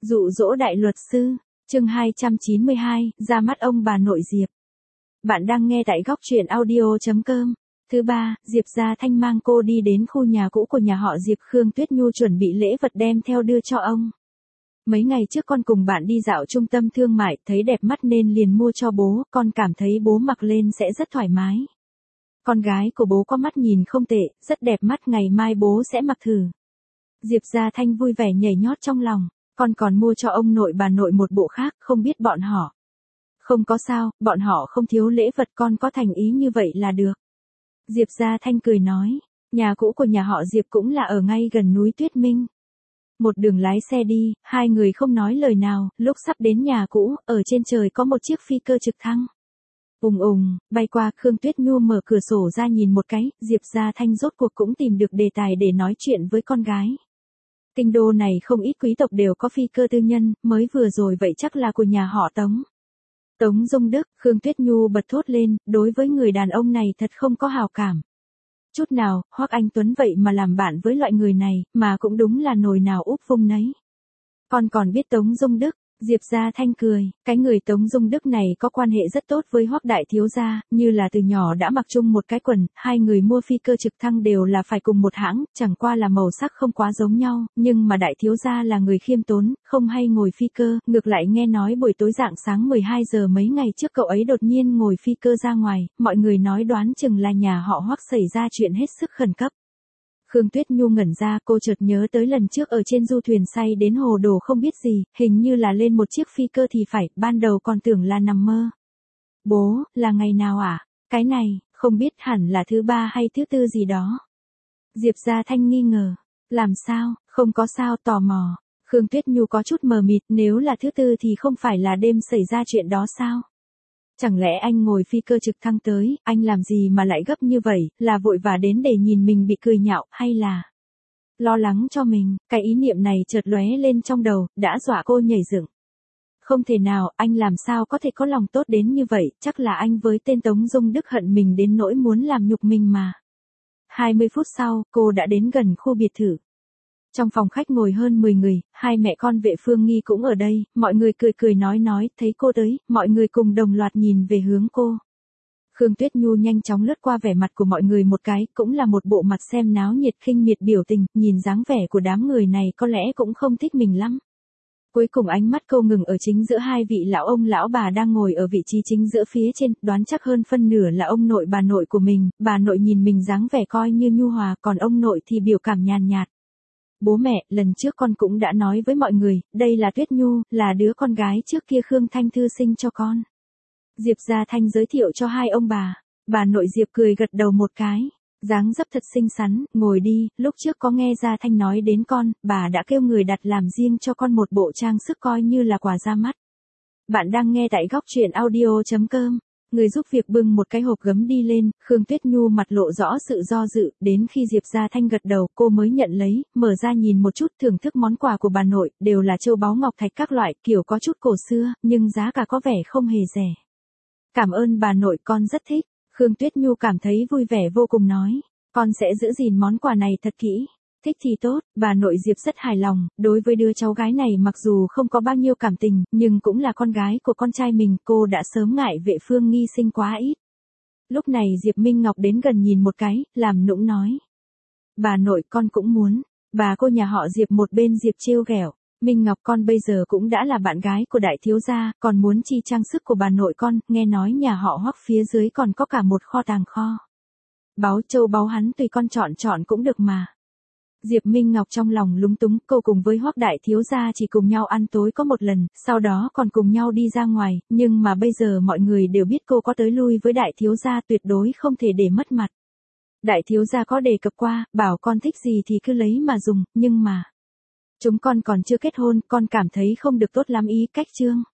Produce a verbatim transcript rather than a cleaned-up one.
Dụ dỗ đại luật sư, chương hai trăm chín mươi hai, ra mắt ông bà nội Diệp. Bạn đang nghe tại góc truyện audio chấm com. Thứ ba, Diệp Gia Thanh mang cô đi đến khu nhà cũ của nhà họ Diệp. Khương Tuyết Nhu chuẩn bị lễ vật đem theo đưa cho ông. Mấy ngày trước con cùng bạn đi dạo trung tâm thương mại, thấy đẹp mắt nên liền mua cho bố, con cảm thấy bố mặc lên sẽ rất thoải mái. Con gái của bố có mắt nhìn không tệ, rất đẹp mắt, ngày mai bố sẽ mặc thử. Diệp Gia Thanh vui vẻ nhảy nhót trong lòng. Con còn mua cho ông nội bà nội một bộ khác, không biết bọn họ. Không có sao, bọn họ không thiếu lễ vật, con có thành ý như vậy là được. Diệp Gia Thanh cười nói, nhà cũ của nhà họ Diệp cũng là ở ngay gần núi Tuyết Minh. Một đường lái xe đi, hai người không nói lời nào, lúc sắp đến nhà cũ, ở trên trời có một chiếc phi cơ trực thăng. Ùng ùng, bay qua. Khương Tuyết Nhu mở cửa sổ ra nhìn một cái, Diệp Gia Thanh rốt cuộc cũng tìm được đề tài để nói chuyện với con gái. Kinh đô này không ít quý tộc đều có phi cơ tư nhân, mới vừa rồi vậy chắc là của nhà họ Tống. Tống Dung Đức, Khương Tuyết Nhu bật thốt lên, đối với người đàn ông này thật không có hào cảm. Chút nào, Hoắc Anh Tuấn vậy mà làm bạn với loại người này, mà cũng đúng là nồi nào úp vung nấy. Con còn biết Tống Dung Đức? Diệp Gia Thanh cười, cái người Tống Dung Đức này có quan hệ rất tốt với Hoắc đại thiếu gia, như là từ nhỏ đã mặc chung một cái quần, hai người mua phi cơ trực thăng đều là phải cùng một hãng, chẳng qua là màu sắc không quá giống nhau, nhưng mà đại thiếu gia là người khiêm tốn, không hay ngồi phi cơ, ngược lại nghe nói buổi tối rạng sáng mười hai giờ mấy ngày trước cậu ấy đột nhiên ngồi phi cơ ra ngoài, mọi người nói đoán chừng là nhà họ Hoắc xảy ra chuyện hết sức khẩn cấp. Khương Tuyết Nhu ngẩn ra, cô chợt nhớ tới lần trước ở trên du thuyền say đến hồ đồ không biết gì, hình như là lên một chiếc phi cơ thì phải, ban đầu còn tưởng là nằm mơ. Bố, là ngày nào à? Cái này, không biết, hẳn là thứ ba hay thứ tư gì đó. Diệp Gia Thanh nghi ngờ. Làm sao, không có sao, tò mò. Khương Tuyết Nhu có chút mờ mịt, nếu là thứ tư thì không phải là đêm xảy ra chuyện đó sao? Chẳng lẽ anh ngồi phi cơ trực thăng tới, anh làm gì mà lại gấp như vậy, là vội vã đến để nhìn mình bị cười nhạo, hay là lo lắng cho mình? Cái ý niệm này chợt lóe lên trong đầu, đã dọa cô nhảy dựng. Không thể nào, anh làm sao có thể có lòng tốt đến như vậy, chắc là anh với tên Tống Dung Đức hận mình đến nỗi muốn làm nhục mình mà. hai mươi phút sau, cô đã đến gần khu biệt thự. Trong phòng khách ngồi hơn mười người, hai mẹ con Vệ Phương Nghi cũng ở đây, mọi người cười cười nói nói, thấy cô tới, mọi người cùng đồng loạt nhìn về hướng cô. Khương Tuyết Nhu nhanh chóng lướt qua vẻ mặt của mọi người một cái, cũng là một bộ mặt xem náo nhiệt khinh miệt biểu tình, nhìn dáng vẻ của đám người này có lẽ cũng không thích mình lắm. Cuối cùng ánh mắt cô ngừng ở chính giữa hai vị lão ông lão bà đang ngồi ở vị trí chính giữa phía trên, đoán chắc hơn phân nửa là ông nội bà nội của mình, bà nội nhìn mình dáng vẻ coi như nhu hòa, còn ông nội thì biểu cảm nhàn nhạt. Bố mẹ, lần trước con cũng đã nói với mọi người, đây là Tuyết Nhu, là đứa con gái trước kia Khương Thanh Thư sinh cho con. Diệp Gia Thanh giới thiệu cho hai ông bà, bà nội Diệp cười gật đầu một cái, dáng dấp thật xinh xắn, ngồi đi, lúc trước có nghe Gia Thanh nói đến con, bà đã kêu người đặt làm riêng cho con một bộ trang sức coi như là quà ra mắt. Bạn đang nghe tại góc truyện audio chấm com. Người giúp việc bưng một cái hộp gấm đi lên, Khương Tuyết Nhu mặt lộ rõ sự do dự, đến khi Diệp Gia Thanh gật đầu, cô mới nhận lấy, mở ra nhìn một chút, thưởng thức món quà của bà nội, đều là châu báu ngọc thạch các loại, kiểu có chút cổ xưa, nhưng giá cả có vẻ không hề rẻ. Cảm ơn bà nội, con rất thích. Khương Tuyết Nhu cảm thấy vui vẻ vô cùng nói, con sẽ giữ gìn món quà này thật kỹ. Thích thì tốt, bà nội Diệp rất hài lòng, đối với đứa cháu gái này mặc dù không có bao nhiêu cảm tình, nhưng cũng là con gái của con trai mình, cô đã sớm ngại Vệ Phương Nghi sinh quá ít. Lúc này Diệp Minh Ngọc đến gần nhìn một cái, làm nũng nói. Bà nội, con cũng muốn. Bà cô nhà họ Diệp một bên Diệp trêu ghẹo. Minh Ngọc, con bây giờ cũng đã là bạn gái của đại thiếu gia, còn muốn chi trang sức của bà nội con, nghe nói nhà họ Hoắc phía dưới còn có cả một kho tàng kho. Báu châu báu hắn tùy con chọn chọn cũng được mà. Diệp Minh Ngọc trong lòng lúng túng, cô cùng với Hoắc đại thiếu gia chỉ cùng nhau ăn tối có một lần, sau đó còn cùng nhau đi ra ngoài, nhưng mà bây giờ mọi người đều biết cô có tới lui với đại thiếu gia, tuyệt đối không thể để mất mặt. Đại thiếu gia có đề cập qua, bảo con thích gì thì cứ lấy mà dùng, nhưng mà chúng con còn chưa kết hôn, con cảm thấy không được tốt lắm ý cách chương.